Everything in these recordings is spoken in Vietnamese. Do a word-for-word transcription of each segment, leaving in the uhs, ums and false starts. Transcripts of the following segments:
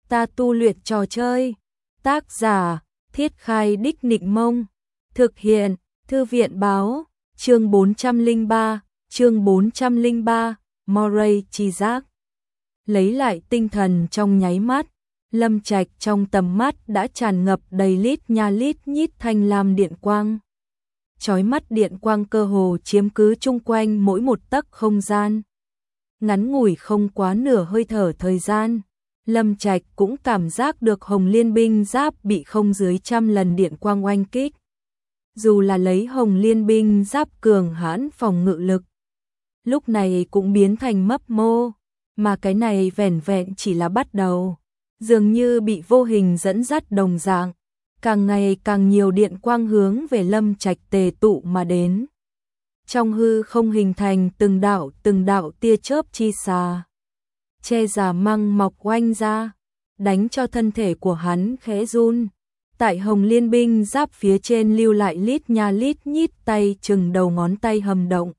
Ta tu luyện trò chơi. Tác giả, Thiết Khai Đích Nịnh Mông. Thực hiện, Thư viện Báo. Chương bốn trăm lẻ ba, chương bốn trăm lẻ ba, Moray chi giác. Lấy lại tinh thần trong nháy mắt, Lâm Trạch trong tầm mắt đã tràn ngập đầy lít nha lít nhít thanh lam điện quang. Chói mắt điện quang cơ hồ chiếm cứ chung quanh mỗi một tấc không gian. Ngắn ngủi không quá nửa hơi thở thời gian, Lâm Trạch cũng cảm giác được Hồng Liên binh giáp bị không dưới trăm lần điện quang oanh kích. Dù là lấy Hồng Liên binh giáp cường hãn phòng ngự lực, lúc này cũng biến thành mấp mô, mà cái này vẻn vẹn chỉ là bắt đầu, dường như bị vô hình dẫn dắt đồng dạng, càng ngày càng nhiều điện quang hướng về Lâm Trạch tề tụ mà đến. Trong hư không hình thành từng đạo từng đạo tia chớp chi xà, che giả măng mọc oanh ra, đánh cho thân thể của hắn khẽ run. Tại Hồng Liên binh giáp phía trên lưu lại lít nha lít nhít tay chừng đầu ngón tay hầm động.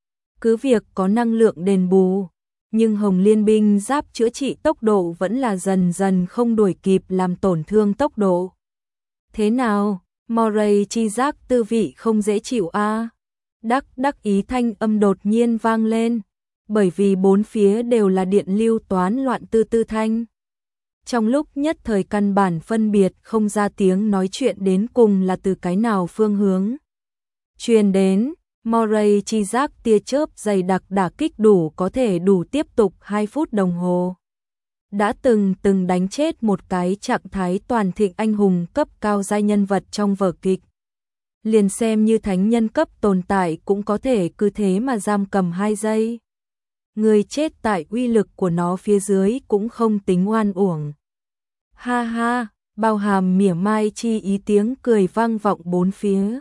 Cứ việc có năng lượng đền bù, nhưng Hồng Liên binh giáp chữa trị tốc độ vẫn là dần dần không đuổi kịp làm tổn thương tốc độ. Thế nào, Moray chi giác tư vị không dễ chịu a? À? Đắc đắc ý thanh âm đột nhiên vang lên, bởi vì bốn phía đều là điện lưu toán loạn tư tư thanh. Trong lúc nhất thời căn bản phân biệt không ra tiếng nói chuyện đến cùng là từ cái nào phương hướng truyền đến. Moray chi giác tia chớp dày đặc đả kích đủ có thể đủ tiếp tục hai phút đồng hồ. Đã từng từng đánh chết một cái trạng thái toàn thịnh anh hùng cấp cao giai nhân vật trong vở kịch. Liền xem như thánh nhân cấp tồn tại cũng có thể cứ thế mà giam cầm hai giây. Người chết tại uy lực của nó phía dưới cũng không tính oan uổng. Ha ha, bao hàm mỉa mai chi ý tiếng cười vang vọng bốn phía.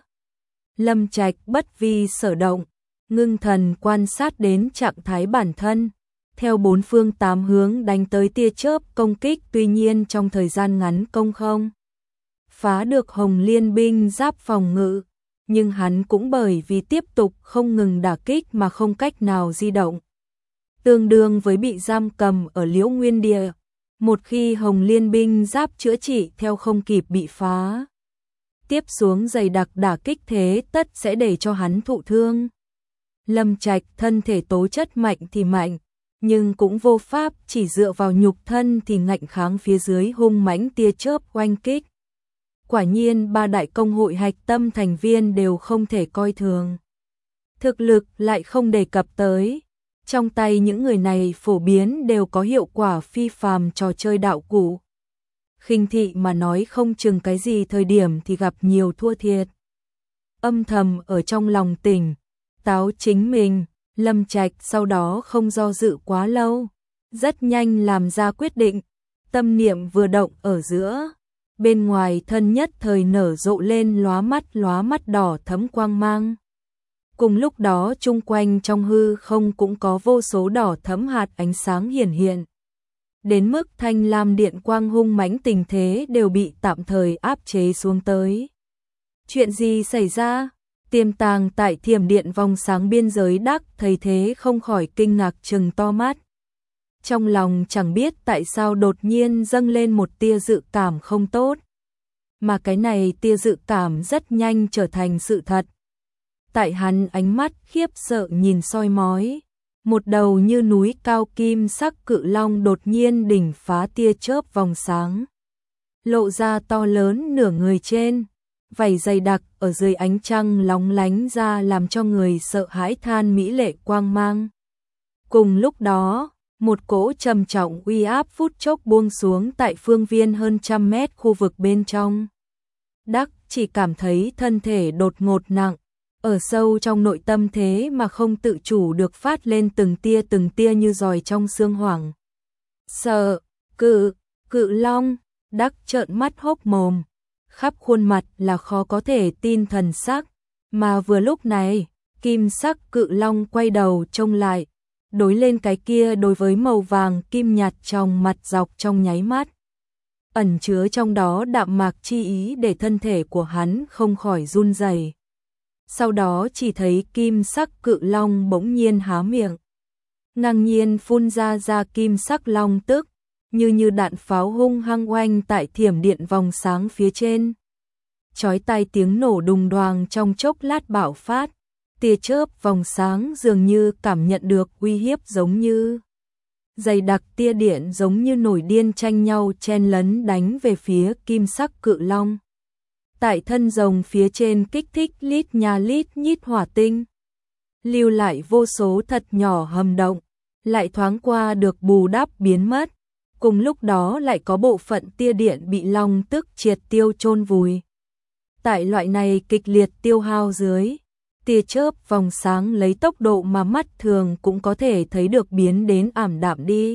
Lâm Trạch bất vi sở động, ngưng thần quan sát đến trạng thái bản thân, theo bốn phương tám hướng đánh tới tia chớp công kích, tuy nhiên trong thời gian ngắn công không phá được Hồng Liên binh giáp phòng ngự, nhưng hắn cũng bởi vì tiếp tục không ngừng đả kích mà không cách nào di động. Tương đương với bị giam cầm ở Liễu Nguyên Địa, một khi Hồng Liên binh giáp chữa trị theo không kịp bị phá. Tiếp xuống dày đặc đả kích thế tất sẽ để cho hắn thụ thương. Lâm Trạch thân thể tố chất mạnh thì mạnh, nhưng cũng vô pháp chỉ dựa vào nhục thân thì ngạnh kháng phía dưới hung mãnh tia chớp oanh kích. Quả nhiên ba đại công hội hạch tâm thành viên đều không thể coi thường. Thực lực lại không đề cập tới. Trong tay những người này phổ biến đều có hiệu quả phi phàm trò chơi đạo cụ. Khinh thị mà nói không chừng cái gì thời điểm thì gặp nhiều thua thiệt. Âm thầm ở trong lòng tỉnh táo chính mình, Lâm Trạch sau đó không do dự quá lâu, rất nhanh làm ra quyết định, tâm niệm vừa động ở giữa, bên ngoài thân nhất thời nở rộ lên lóa mắt lóa mắt đỏ thẫm quang mang. Cùng lúc đó chung quanh trong hư không cũng có vô số đỏ thẫm hạt ánh sáng hiển hiện. Đến mức thanh lam điện quang hung mãnh tình thế đều bị tạm thời áp chế xuống tới. Chuyện gì xảy ra? Tiềm tàng tại thiểm điện vòng sáng biên giới Đắc thấy thế không khỏi kinh ngạc trừng to mắt. Trong lòng chẳng biết tại sao đột nhiên dâng lên một tia dự cảm không tốt. Mà cái này tia dự cảm rất nhanh trở thành sự thật. Tại hắn ánh mắt khiếp sợ nhìn soi mói, một đầu như núi cao kim sắc cự long đột nhiên đỉnh phá tia chớp vòng sáng, lộ ra to lớn nửa người trên, vảy dày đặc ở dưới ánh trăng lóng lánh ra làm cho người sợ hãi than mỹ lệ quang mang. Cùng lúc đó, một cỗ trầm trọng uy áp phút chốc buông xuống tại phương viên hơn trăm mét khu vực bên trong. Đắc chỉ cảm thấy thân thể đột ngột nặng, ở sâu trong nội tâm thế mà không tự chủ được phát lên từng tia từng tia như giòi trong xương hoảng. Sợ, cự, cự long, Đắc trợn mắt hốc mồm, khắp khuôn mặt là khó có thể tin thần sắc, mà vừa lúc này, kim sắc cự long quay đầu trông lại, đối lên cái kia đối với màu vàng kim nhạt trong mặt dọc trong nháy mắt. Ẩn chứa trong đó đạm mạc chi ý để thân thể của hắn không khỏi run rẩy. Sau đó chỉ thấy kim sắc cự long bỗng nhiên há miệng, ngang nhiên phun ra ra kim sắc long tức, như như đạn pháo hung hăng oanh tại thiểm điện vòng sáng phía trên. Chói tai tiếng nổ đùng đoàng trong chốc lát bạo phát, tia chớp vòng sáng dường như cảm nhận được uy hiếp giống như dày đặc tia điện giống như nổi điên tranh nhau chen lấn đánh về phía kim sắc cự long. Tại thân rồng phía trên kích thích lít nha lít nhít hỏa tinh, lưu lại vô số thật nhỏ hầm động, lại thoáng qua được bù đắp biến mất. Cùng lúc đó lại có bộ phận tia điện bị long tức triệt tiêu chôn vùi. Tại loại này kịch liệt tiêu hao dưới, tia chớp vòng sáng lấy tốc độ mà mắt thường cũng có thể thấy được biến đến ảm đạm đi.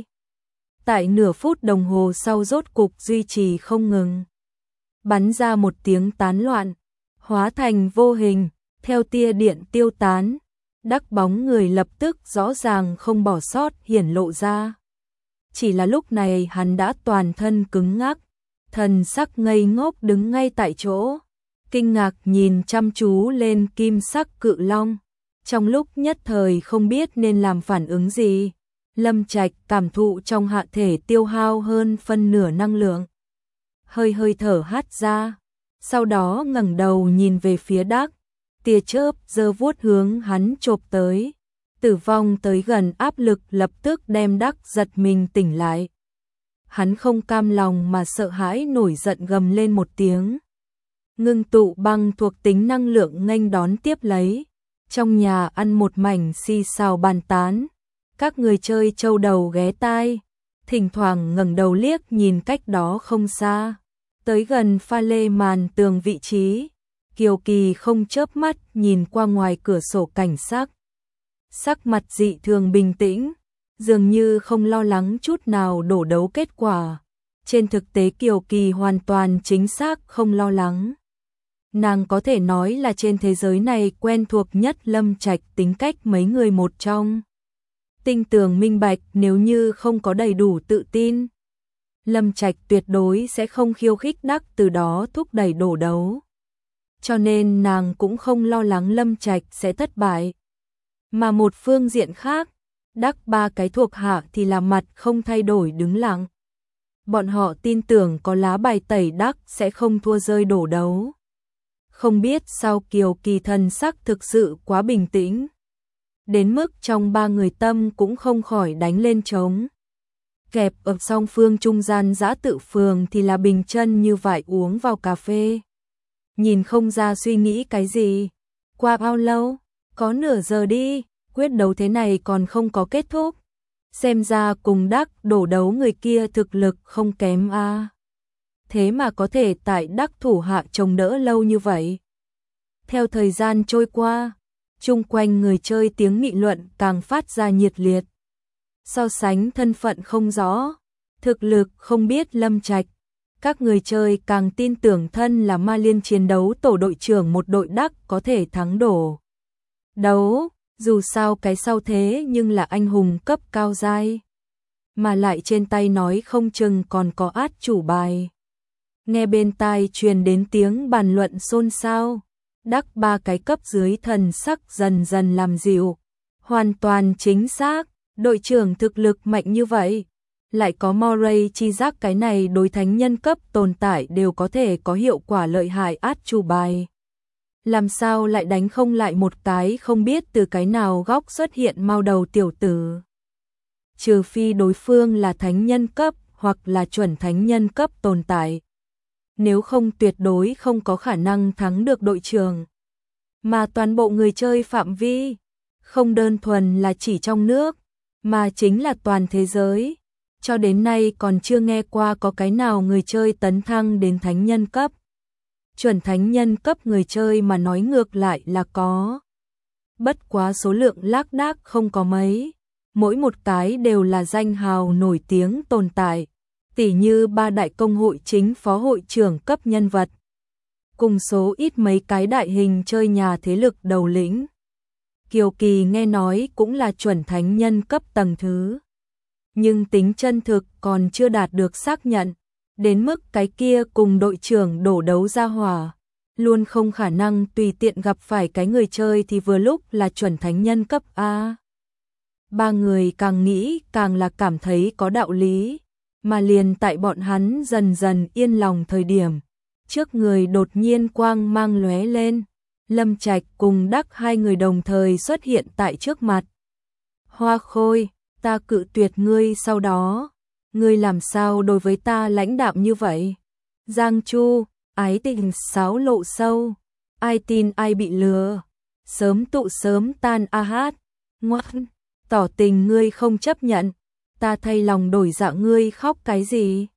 Tại nửa phút đồng hồ sau rốt cục duy trì không ngừng, bắn ra một tiếng tán loạn, hóa thành vô hình, theo tia điện tiêu tán, Đắc bóng người lập tức rõ ràng không bỏ sót hiển lộ ra. Chỉ là lúc này hắn đã toàn thân cứng ngắc, thần sắc ngây ngốc đứng ngay tại chỗ, kinh ngạc nhìn chăm chú lên kim sắc cự long. Trong lúc nhất thời không biết nên làm phản ứng gì, Lâm Trạch cảm thụ trong hạ thể tiêu hao hơn phân nửa năng lượng. Hơi hơi thở hắt ra, sau đó ngẩng đầu nhìn về phía Đắc, tia chớp giơ vuốt hướng hắn chộp tới. Tử vong tới gần áp lực lập tức đem Đắc giật mình tỉnh lại. Hắn không cam lòng mà sợ hãi nổi giận gầm lên một tiếng. Ngưng tụ băng thuộc tính năng lượng nghênh đón tiếp lấy. Trong nhà ăn một mảnh xì xào bàn tán. Các người chơi châu đầu ghé tai, thỉnh thoảng ngẩng đầu liếc nhìn cách đó không xa. Tới gần pha lê màn tường vị trí, Kiều Kỳ không chớp mắt nhìn qua ngoài cửa sổ cảnh sắc. Sắc mặt dị thường bình tĩnh, dường như không lo lắng chút nào đổ đấu kết quả. Trên thực tế Kiều Kỳ hoàn toàn chính xác không lo lắng. Nàng có thể nói là trên thế giới này quen thuộc nhất Lâm Trạch tính cách mấy người một trong. Tinh tường minh bạch nếu như không có đầy đủ tự tin, Lâm Trạch tuyệt đối sẽ không khiêu khích Đắc từ đó thúc đẩy đổ đấu. Cho nên nàng cũng không lo lắng Lâm Trạch sẽ thất bại. Mà một phương diện khác, Đắc ba cái thuộc hạ thì là mặt không thay đổi đứng lặng. Bọn họ tin tưởng có lá bài tẩy Đắc sẽ không thua rơi đổ đấu. Không biết sao Kiều Kỳ thần sắc thực sự quá bình tĩnh, đến mức trong ba người tâm cũng không khỏi đánh lên trống. Kẹp ở song phương trung gian giã tự phường thì là bình chân như vậy uống vào cà phê. Nhìn không ra suy nghĩ cái gì. Qua bao lâu? Có nửa giờ đi, quyết đấu thế này còn không có kết thúc. Xem ra cùng Đắc đổ đấu người kia thực lực không kém a. À. Thế mà có thể tại Đắc thủ hạ chống đỡ lâu như vậy. Theo thời gian trôi qua, chung quanh người chơi tiếng nghị luận càng phát ra nhiệt liệt. So sánh thân phận không rõ, thực lực không biết Lâm Trạch, các người chơi càng tin tưởng thân là ma liên chiến đấu tổ đội trưởng một đội Đắc có thể thắng đổ đấu, dù sao cái sau thế nhưng là anh hùng cấp cao giai, mà lại trên tay nói không chừng còn có át chủ bài. Nghe bên tai truyền đến tiếng bàn luận xôn xao, Đắc ba cái cấp dưới thần sắc dần dần làm dịu. Hoàn toàn chính xác, đội trưởng thực lực mạnh như vậy, lại có Moray chi giác cái này đối thánh nhân cấp tồn tại đều có thể có hiệu quả lợi hại át chủ bài. Làm sao lại đánh không lại một cái không biết từ cái nào góc xuất hiện mau đầu tiểu tử. Trừ phi đối phương là thánh nhân cấp hoặc là chuẩn thánh nhân cấp tồn tại. Nếu không tuyệt đối không có khả năng thắng được đội trưởng. Mà toàn bộ người chơi phạm vi, không đơn thuần là chỉ trong nước, mà chính là toàn thế giới. Cho đến nay còn chưa nghe qua có cái nào người chơi tấn thăng đến thánh nhân cấp. Chuẩn thánh nhân cấp người chơi mà nói ngược lại là có. Bất quá số lượng lác đác không có mấy. Mỗi một cái đều là danh hào nổi tiếng tồn tại. Tỉ như ba đại công hội chính phó hội trưởng cấp nhân vật. Cùng số ít mấy cái đại hình chơi nhà thế lực đầu lĩnh. Kiều Kỳ nghe nói cũng là chuẩn thánh nhân cấp tầng thứ. Nhưng tính chân thực còn chưa đạt được xác nhận. Đến mức cái kia cùng đội trưởng đổ đấu ra hỏa. Luôn không khả năng tùy tiện gặp phải cái người chơi thì vừa lúc là chuẩn thánh nhân cấp A. Ba người càng nghĩ càng là cảm thấy có đạo lý. mà liền tại bọn hắn dần dần yên lòng thời điểm, trước người đột nhiên quang mang lóe lên, Lâm Trạch cùng Đắc hai người đồng thời xuất hiện tại trước mặt. Hoa Khôi, ta cự tuyệt ngươi sau đó, ngươi làm sao đối với ta lãnh đạm như vậy? Giang Chu, ái tình sáo lộ sâu, ai tin ai bị lừa, sớm tụ sớm tan a hát, ngoan, tỏ tình ngươi không chấp nhận, ta thay lòng đổi dạ ngươi khóc cái gì?